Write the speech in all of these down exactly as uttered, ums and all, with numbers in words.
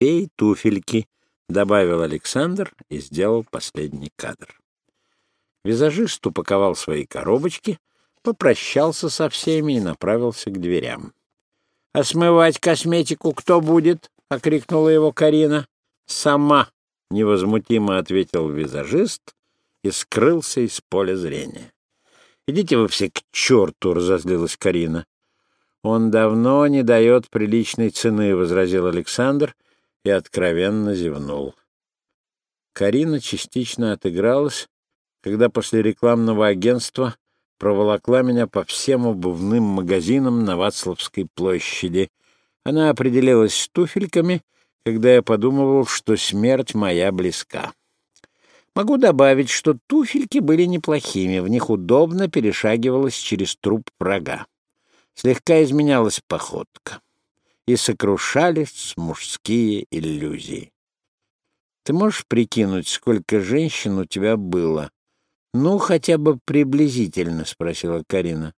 феи туфельки», — добавил Александр и сделал последний кадр. Визажист упаковал свои коробочки, попрощался со всеми и направился к дверям. «А смывать косметику кто будет?» — окрикнула его Карина. «Сама», — невозмутимо ответил визажист и скрылся из поля зрения. «Идите вы все к черту!» — разозлилась Карина. «Он давно не дает приличной цены», — возразил Александр и откровенно зевнул. Карина частично отыгралась, когда после рекламного агентства проволокла меня по всем обувным магазинам на Вацлавской площади. Она определилась с туфельками, когда я подумывал, что смерть моя близка. Могу добавить, что туфельки были неплохими, в них удобно перешагивалось через труп врага. Слегка изменялась походка, и сокрушались мужские иллюзии. Ты можешь прикинуть, сколько женщин у тебя было? Ну, хотя бы приблизительно, — спросила Карина.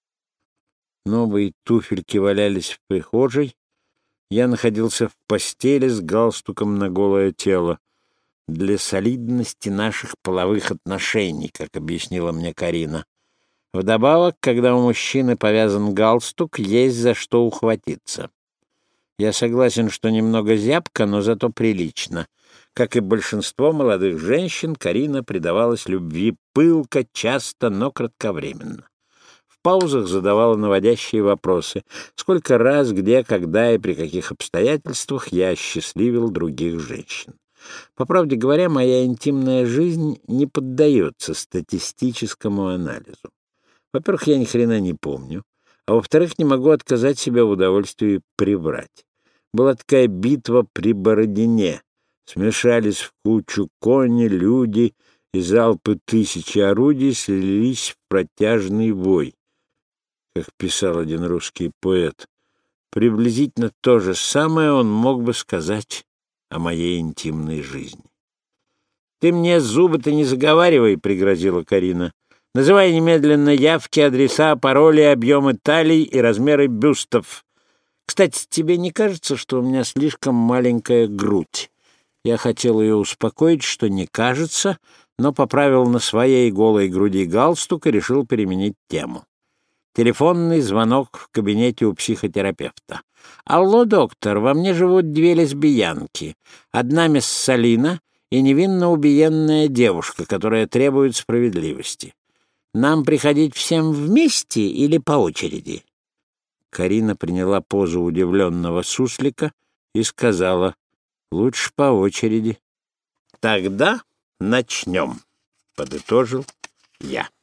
Новые туфельки валялись в прихожей. Я находился в постели с галстуком на голое тело. Для солидности наших половых отношений, как объяснила мне Карина. Вдобавок, когда у мужчины повязан галстук, есть за что ухватиться. Я согласен, что немного зябко, но зато прилично. Как и большинство молодых женщин, Карина предавалась любви пылко, часто, но кратковременно. В паузах задавала наводящие вопросы. Сколько раз, где, когда и при каких обстоятельствах я осчастливил других женщин. По правде говоря, моя интимная жизнь не поддается статистическому анализу. Во-первых, я ни хрена не помню, а во-вторых, не могу отказать себе в удовольствии приврать. Была такая битва при Бородине. Смешались в кучу кони, люди, и залпы тысячи орудий слились в протяжный вой. Как писал один русский поэт, приблизительно то же самое он мог бы сказать о моей интимной жизни. «Ты мне зубы-то не заговаривай», — пригрозила Карина. «Называй немедленно явки, адреса, пароли, объемы талий и размеры бюстов. Кстати, тебе не кажется, что у меня слишком маленькая грудь?» Я хотел ее успокоить, что не кажется, но поправил на своей голой груди галстук и решил переменить тему. Телефонный звонок в кабинете у психотерапевта. «Алло, доктор, во мне живут две лесбиянки. Одна мисс Салина и невинно убиенная девушка, которая требует справедливости. Нам приходить всем вместе или по очереди?» Карина приняла позу удивленного суслика и сказала: «Лучше по очереди». «Тогда начнем», — подытожил я.